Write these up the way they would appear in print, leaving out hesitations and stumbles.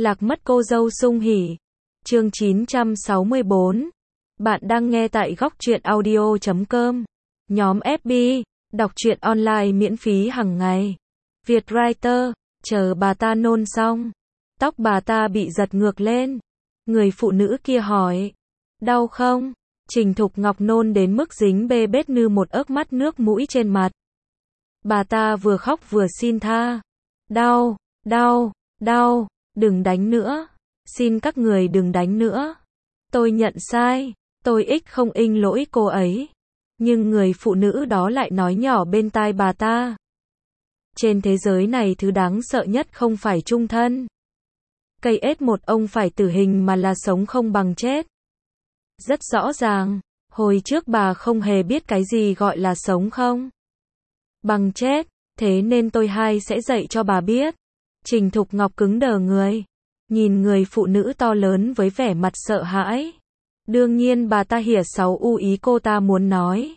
Lạc mất cô dâu sung hỉ. Chương 964. Bạn đang nghe tại góc truyện audio.com. Nhóm FB, đọc truyện online miễn phí hàng ngày. Vietwriter, chờ bà ta nôn xong. Tóc bà ta bị giật ngược lên. Người phụ nữ kia hỏi. Đau không? Trình Thục Ngọc nôn đến mức dính bê bết như một ớt mắt nước mũi trên mặt. Bà ta vừa khóc vừa xin tha. Đau, đau, đau, đừng đánh nữa. Xin các người đừng đánh nữa. Tôi nhận sai, tôi không in lỗi cô ấy. Nhưng người phụ nữ đó lại nói nhỏ bên tai bà ta. Trên thế giới này thứ đáng sợ nhất không phải chung thân. Cây ết một ông phải tử hình mà là sống không bằng chết. Rất rõ ràng, hồi trước bà không hề biết cái gì gọi là sống không bằng chết, thế nên tôi sẽ dạy cho bà biết. Trình Thục Ngọc cứng đờ người, nhìn người phụ nữ to lớn với vẻ mặt sợ hãi. Đương nhiên bà ta hiểu ý cô ta muốn nói.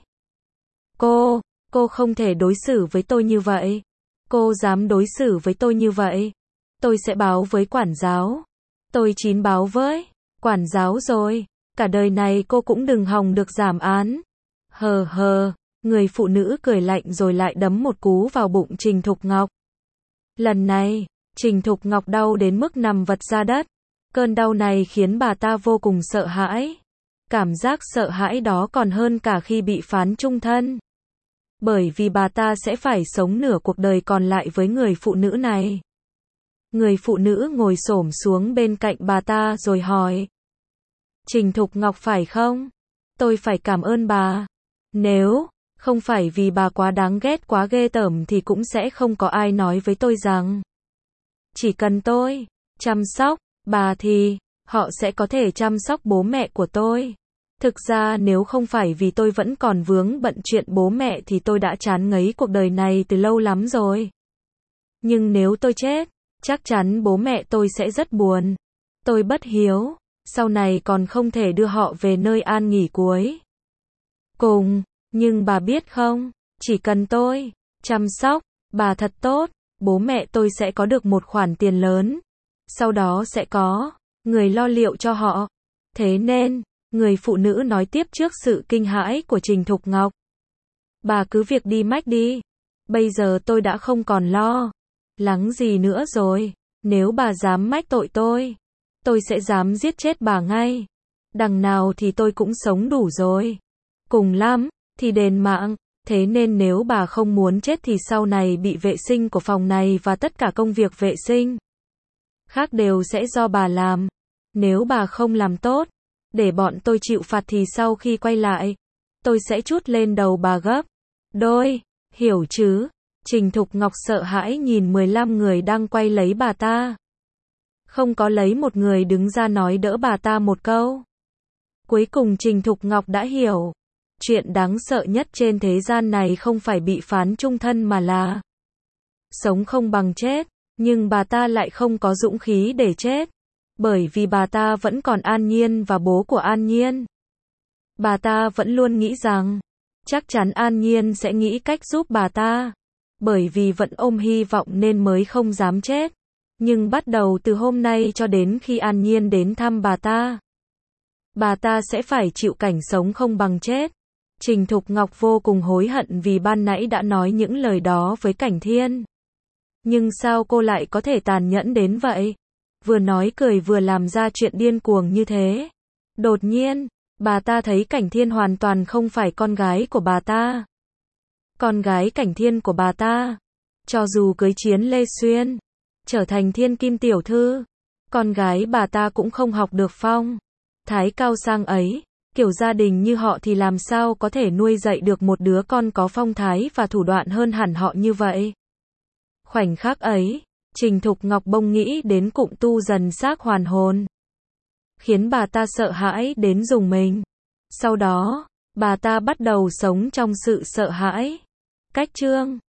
Cô không thể đối xử với tôi như vậy. Cô dám đối xử với tôi như vậy, tôi sẽ báo với quản giáo. Tôi báo với quản giáo rồi. Cả đời này cô cũng đừng hòng được giảm án. Người phụ nữ cười lạnh rồi lại đấm một cú vào bụng Trình Thục Ngọc. Lần này, Trình Thục Ngọc đau đến mức nằm vật ra đất. Cơn đau này khiến bà ta vô cùng sợ hãi. Cảm giác sợ hãi đó còn hơn cả khi bị phán chung thân. Bởi vì bà ta sẽ phải sống nửa cuộc đời còn lại với người phụ nữ này. Người phụ nữ ngồi xổm xuống bên cạnh bà ta rồi hỏi. Trình Thục Ngọc phải không? Tôi phải cảm ơn bà. Nếu không phải vì bà quá đáng ghét quá ghê tởm thì cũng sẽ không có ai nói với tôi rằng chỉ cần tôi chăm sóc bà thì họ sẽ có thể chăm sóc bố mẹ của tôi. Thực ra nếu không phải vì tôi vẫn còn vướng bận chuyện bố mẹ thì tôi đã chán ngấy cuộc đời này từ lâu lắm rồi. Nhưng nếu tôi chết, chắc chắn bố mẹ tôi sẽ rất buồn. Tôi bất hiếu, sau này còn không thể đưa họ về nơi an nghỉ cuối cùng. Nhưng bà biết không, chỉ cần tôi chăm sóc bà thật tốt, bố mẹ tôi sẽ có được một khoản tiền lớn. Sau đó sẽ có người lo liệu cho họ. Thế nên, người phụ nữ nói tiếp trước sự kinh hãi của Trình Thục Ngọc. Bà cứ việc đi mách đi. Bây giờ tôi đã không còn lo lắng gì nữa rồi. Nếu bà dám mách tội tôi sẽ dám giết chết bà ngay. Đằng nào thì tôi cũng sống đủ rồi. Cùng lắm thì đền mạng. Thế nên nếu bà không muốn chết thì sau này bị vệ sinh của phòng này và tất cả công việc vệ sinh khác đều sẽ do bà làm. Nếu bà không làm tốt, để bọn tôi chịu phạt thì sau khi quay lại, tôi sẽ trút lên đầu bà gấp đôi, hiểu chứ? Trình Thục Ngọc sợ hãi nhìn 15 người đang quay lấy bà ta. Không có lấy một người đứng ra nói đỡ bà ta một câu. Cuối cùng Trình Thục Ngọc đã hiểu. Chuyện đáng sợ nhất trên thế gian này không phải bị phán chung thân mà là sống không bằng chết. Nhưng bà ta lại không có dũng khí để chết. Bởi vì bà ta vẫn còn An Nhiên và bố của An Nhiên. Bà ta vẫn luôn nghĩ rằng chắc chắn An Nhiên sẽ nghĩ cách giúp bà ta. Bởi vì vẫn ôm hy vọng nên mới không dám chết. Nhưng bắt đầu từ hôm nay cho đến khi An Nhiên đến thăm bà ta sẽ phải chịu cảnh sống không bằng chết. Trình Thục Ngọc vô cùng hối hận vì ban nãy đã nói những lời đó với Cảnh Thiên. Nhưng sao cô lại có thể tàn nhẫn đến vậy? Vừa nói cười vừa làm ra chuyện điên cuồng như thế. Đột nhiên, bà ta thấy Cảnh Thiên hoàn toàn không phải con gái của bà ta. Con gái Cảnh Thiên của bà ta, cho dù cưới Chiến Lê Xuyên, trở thành thiên kim tiểu thư, con gái bà ta cũng không học được phong thái cao sang ấy. Kiểu gia đình như họ thì làm sao có thể nuôi dạy được một đứa con có phong thái và thủ đoạn hơn hẳn họ như vậy. Khoảnh khắc ấy, Trình Thục Ngọc bỗng nghĩ đến cụm tu dần xác hoàn hồn. Khiến bà ta sợ hãi đến rùng mình. Sau đó, bà ta bắt đầu sống trong sự sợ hãi. Cách chương